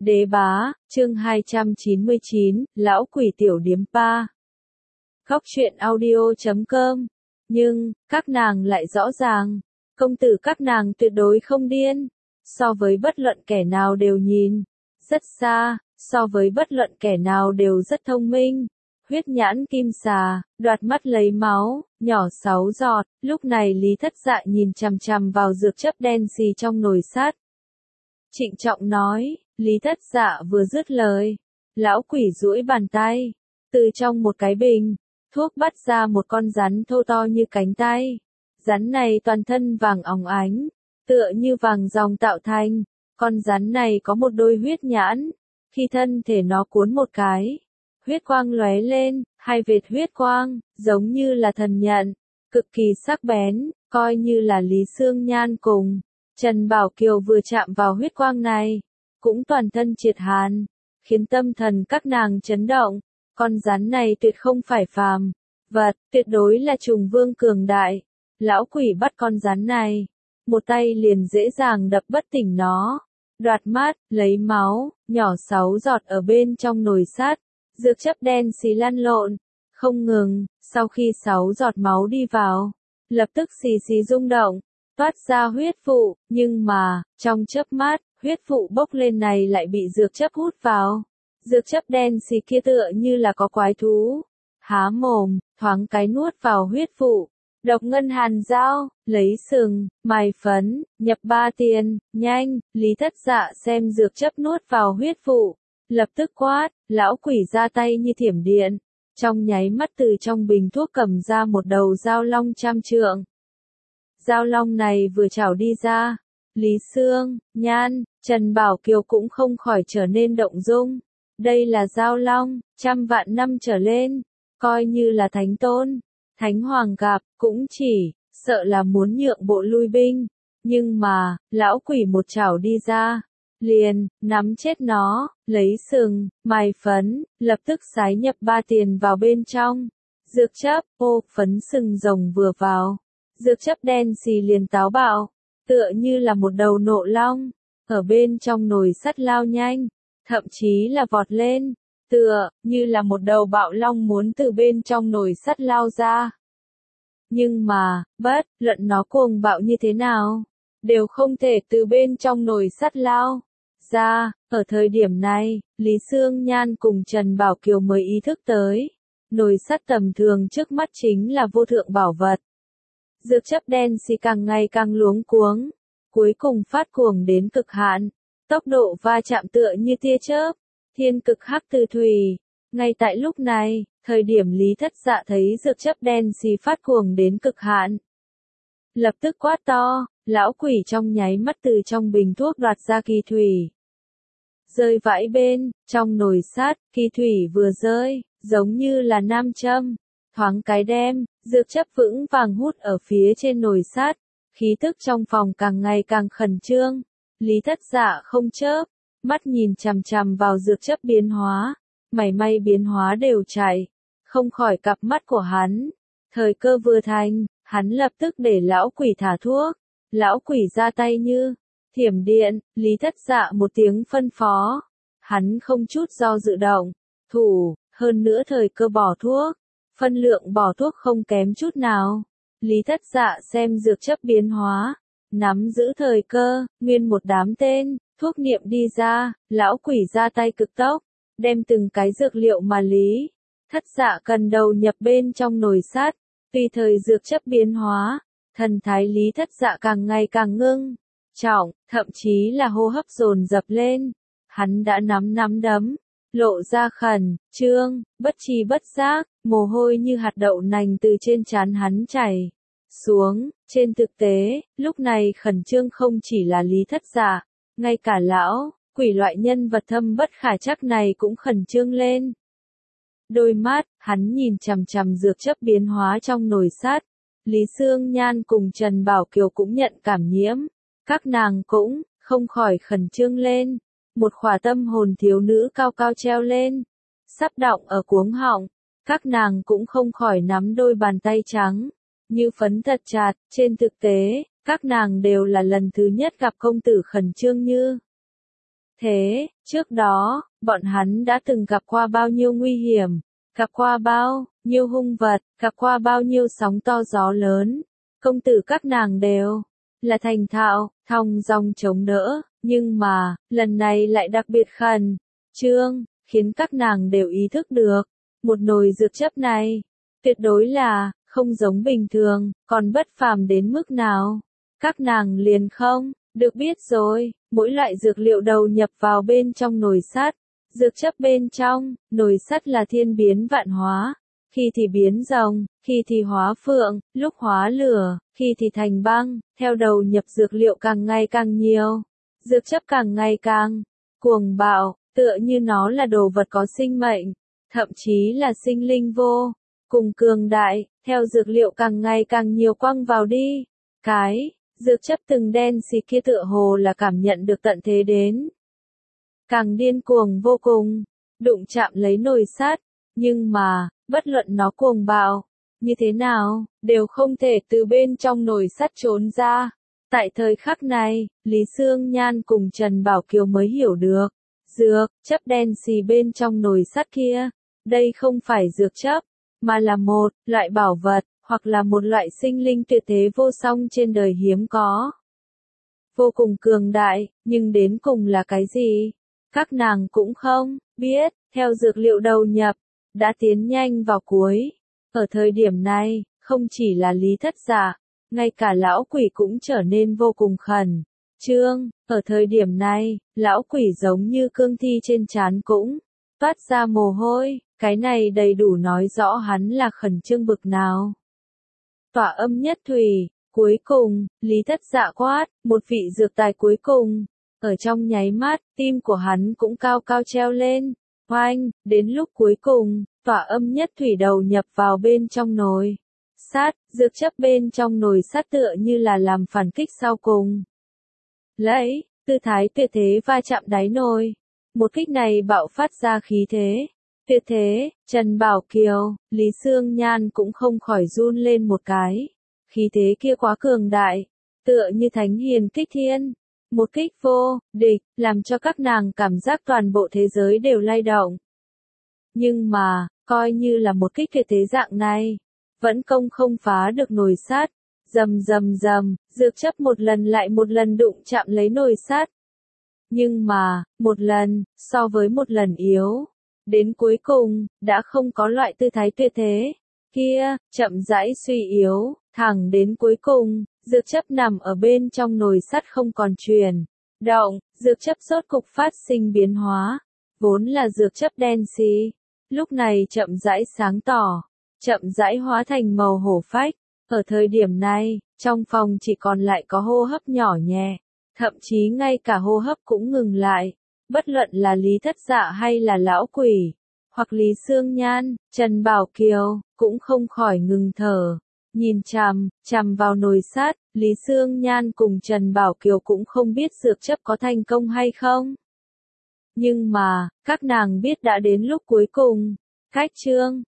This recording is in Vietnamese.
Đế bá, chương 299, lão quỷ tiểu điếm pa. Góc truyện audio.com. Nhưng, các nàng lại rõ ràng, công tử các nàng tuyệt đối không điên. So với bất luận kẻ nào đều nhìn rất xa, so với bất luận kẻ nào đều rất thông minh. Huyết nhãn kim xà, đoạt mắt lấy máu, nhỏ 6 giọt, lúc này Lý Thất Dạ nhìn chằm chằm vào dược chất đen xì trong nồi sắt. Trịnh trọng nói, Lý Thất Dạ vừa dứt lời, lão quỷ duỗi bàn tay, từ trong một cái bình thuốc bắt ra một con rắn thô to như cánh tay. Rắn này toàn thân vàng óng ánh, tựa như vàng ròng tạo thành. Con rắn này có một đôi huyết nhãn, khi thân thể nó cuốn một cái, huyết quang lóe lên, hai vệt huyết quang, giống như là thần nhận, cực kỳ sắc bén, coi như là Lý Xương Nhan cùng Trần Bảo Kiều vừa chạm vào huyết quang này, cũng toàn thân triệt hàn, khiến tâm thần các nàng chấn động. Con rắn này tuyệt không phải phàm vật, tuyệt đối là trùng vương cường đại. Lão quỷ bắt con rắn này, một tay liền dễ dàng đập bất tỉnh nó, đoạt mắt, lấy máu, nhỏ 6 giọt ở bên trong nồi sắt, dược chất đen xì lăn lộn, không ngừng. Sau khi 6 giọt máu đi vào, lập tức xì xì rung động, toát ra huyết vụ, nhưng mà, trong chớp mắt, huyết vụ bốc lên này lại bị dược chất hút vào. Dược chất đen xì kia tựa như là có quái thú, há mồm, thoáng cái nuốt vào huyết vụ. Độc ngân hàn dao, lấy sừng, mài phấn, nhập 3 tiền, nhanh. Lý Thất Dạ xem dược chất nuốt vào huyết vụ, lập tức quát, lão quỷ ra tay như thiểm điện, trong nháy mắt từ trong bình thuốc cầm ra một đầu dao long 100 trượng. Dao long này vừa chảo đi ra, Lý Xương, Nhan, Trần Bảo Kiều cũng không khỏi trở nên động dung. Đây là dao long, 100 vạn năm trở lên, coi như là thánh tôn, thánh hoàng gặp, cũng chỉ, sợ là muốn nhượng bộ lui binh. Nhưng mà, lão quỷ một chảo đi ra, liền, nắm chết nó, lấy sừng, mài phấn, lập tức sái nhập 3 tiền vào bên trong. Dược chấp, phấn sừng rồng vừa vào, dược chấp đen xì liền táo bạo, tựa như là một đầu nộ long, ở bên trong nồi sắt lao nhanh, thậm chí là vọt lên, tựa như là một đầu bạo long muốn từ bên trong nồi sắt lao ra. Nhưng mà, bất luận nó cuồng bạo như thế nào, đều không thể từ bên trong nồi sắt lao ra. Ở thời điểm này, Lý Xương Nhan cùng Trần Bảo Kiều mới ý thức tới, nồi sắt tầm thường trước mắt chính là vô thượng bảo vật. Dược chất đen xì càng ngày càng luống cuống, cuối cùng phát cuồng đến cực hạn, tốc độ va chạm tựa như tia chớp, thiên cực hắc từ thủy. Ngay tại lúc này, thời điểm Lý Thất Dạ thấy dược chất đen xì phát cuồng đến cực hạn, lập tức quát to, lão quỷ trong nháy mắt từ trong bình thuốc đoạt ra kỳ thủy, rơi vãi bên trong nồi sắt. Kỳ thủy vừa rơi, giống như là nam châm, thoáng cái đem dược chất vững vàng hút ở phía trên nồi sắt. Khí tức trong phòng càng ngày càng khẩn trương. Lý Thất Dạ không chớp mắt nhìn chằm chằm vào dược chất biến hóa, mảy may biến hóa đều chạy không khỏi cặp mắt của hắn. Thời cơ vừa thành, hắn lập tức để lão quỷ thả thuốc. Lão quỷ ra tay như thiểm điện. Lý Thất Dạ một tiếng phân phó, hắn không chút do dự động thủ, hơn nữa thời cơ bỏ thuốc, phân lượng bỏ thuốc không kém chút nào. Lý Thất Dạ xem dược chất biến hóa, nắm giữ thời cơ, nguyên một đám tên thuốc niệm đi ra. Lão quỷ ra tay cực tốc, đem từng cái dược liệu mà Lý Thất Dạ cần đầu nhập bên trong nồi sắt. Tùy thời dược chất biến hóa, thần thái Lý Thất Dạ càng ngày càng ngưng trọng, thậm chí là hô hấp dồn dập lên. Hắn đã nắm đấm, lộ ra khẩn trương, bất tri bất giác, mồ hôi như hạt đậu nành từ trên trán hắn chảy xuống. Trên thực tế, lúc này khẩn trương không chỉ là Lý Thất Dạ, ngay cả lão quỷ loại nhân vật thâm bất khả trắc này cũng khẩn trương lên. Đôi mắt, hắn nhìn chằm chằm dược chất biến hóa trong nồi sắt. Lý Xương Nhan cùng Trần Bảo Kiều cũng nhận cảm nhiễm, các nàng cũng không khỏi khẩn trương lên. Một khỏa tâm hồn thiếu nữ cao cao treo lên, sắp đọng ở cuống họng. Các nàng cũng không khỏi nắm đôi bàn tay trắng như phấn thật chặt. Trên thực tế, các nàng đều là lần thứ nhất gặp công tử khẩn trương như Thế, trước đó, bọn hắn đã từng gặp qua bao nhiêu nguy hiểm, gặp qua bao nhiêu hung vật, gặp qua bao nhiêu sóng to gió lớn. Công tử các nàng đều là thành thạo, thong dong chống đỡ, nhưng mà, lần này lại đặc biệt khẩn trương, khiến các nàng đều ý thức được, một nồi dược chấp này, tuyệt đối là, không giống bình thường, còn bất phàm đến mức nào. Các nàng liền không được biết rồi, mỗi loại dược liệu đầu nhập vào bên trong nồi sắt, dược chấp bên trong, nồi sắt là thiên biến vạn hóa, khi thì biến rồng, khi thì hóa phượng, lúc hóa lửa, khi thì thành băng, theo đầu nhập dược liệu càng ngày càng nhiều, dược chấp càng ngày càng cuồng bạo, tựa như nó là đồ vật có sinh mệnh, thậm chí là sinh linh vô cùng cường đại, theo dược liệu càng ngày càng nhiều quăng vào đi. Cái dược chấp từng đen xì kia tựa hồ là cảm nhận được tận thế đến. Càng điên cuồng vô cùng, đụng chạm lấy nồi sắt, nhưng mà, bất luận nó cuồng bạo, như thế nào, đều không thể từ bên trong nồi sắt trốn ra. Tại thời khắc này, Lý Sương Nhan cùng Trần Bảo Kiều mới hiểu được, dược chấp đen xì bên trong nồi sắt kia, đây không phải dược chấp, mà là một loại bảo vật, hoặc là một loại sinh linh tuyệt thế vô song trên đời hiếm có. Vô cùng cường đại, nhưng đến cùng là cái gì? Các nàng cũng không biết, theo dược liệu đầu nhập, đã tiến nhanh vào cuối. Ở thời điểm này, không chỉ là Lý Thất Dạ, ngay cả lão quỷ cũng trở nên vô cùng khẩn trương. Ở thời điểm này, lão quỷ giống như cương thi trên trán cũng toát ra mồ hôi, cái này đầy đủ nói rõ hắn là khẩn trương bực nào. Tỏa âm nhất thủy, cuối cùng, Lý Thất Dạ quát, một vị dược tài cuối cùng. Ở trong nháy mắt, tim của hắn cũng cao cao treo lên. Oanh, đến lúc cuối cùng, tỏa âm nhất thủy đầu nhập vào bên trong nồi sắt, dược chấp bên trong nồi sắt tựa như là làm phản kích sau cùng. Lấy, tư thái tuyệt thế va chạm đáy nồi. Một kích này bạo phát ra khí thế. Tuyệt thế, Trần Bảo Kiều, Lý Sương Nhan cũng không khỏi run lên một cái. Khí thế kia quá cường đại, tựa như thánh hiền kích thiên. Một kích vô địch, làm cho các nàng cảm giác toàn bộ thế giới đều lay động. Nhưng mà, coi như là một kích tuyệt thế dạng này, vẫn không phá được nồi sắt. Rầm rầm rầm, dược chấp một lần lại một lần đụng chạm lấy nồi sắt. Nhưng mà, một lần, so với một lần yếu. Đến cuối cùng, đã không có loại tư thái tuyệt thế kia, chậm rãi suy yếu, thẳng đến cuối cùng, dược chấp nằm ở bên trong nồi sắt không còn chuyển động, dược chấp rốt cục phát sinh biến hóa, vốn là dược chấp đen xì, lúc này chậm rãi sáng tỏ, chậm rãi hóa thành màu hổ phách. Ở thời điểm này, trong phòng chỉ còn lại có hô hấp nhỏ nhẹ, thậm chí ngay cả hô hấp cũng ngừng lại. Bất luận là Lý Thất Dạ hay là lão quỷ, hoặc Lý Sương Nhan, Trần Bảo Kiều, cũng không khỏi ngừng thở. Nhìn chằm vào nồi sắt, Lý Sương Nhan cùng Trần Bảo Kiều cũng không biết dược chấp có thành công hay không. Nhưng mà, các nàng biết đã đến lúc cuối cùng. Cách chương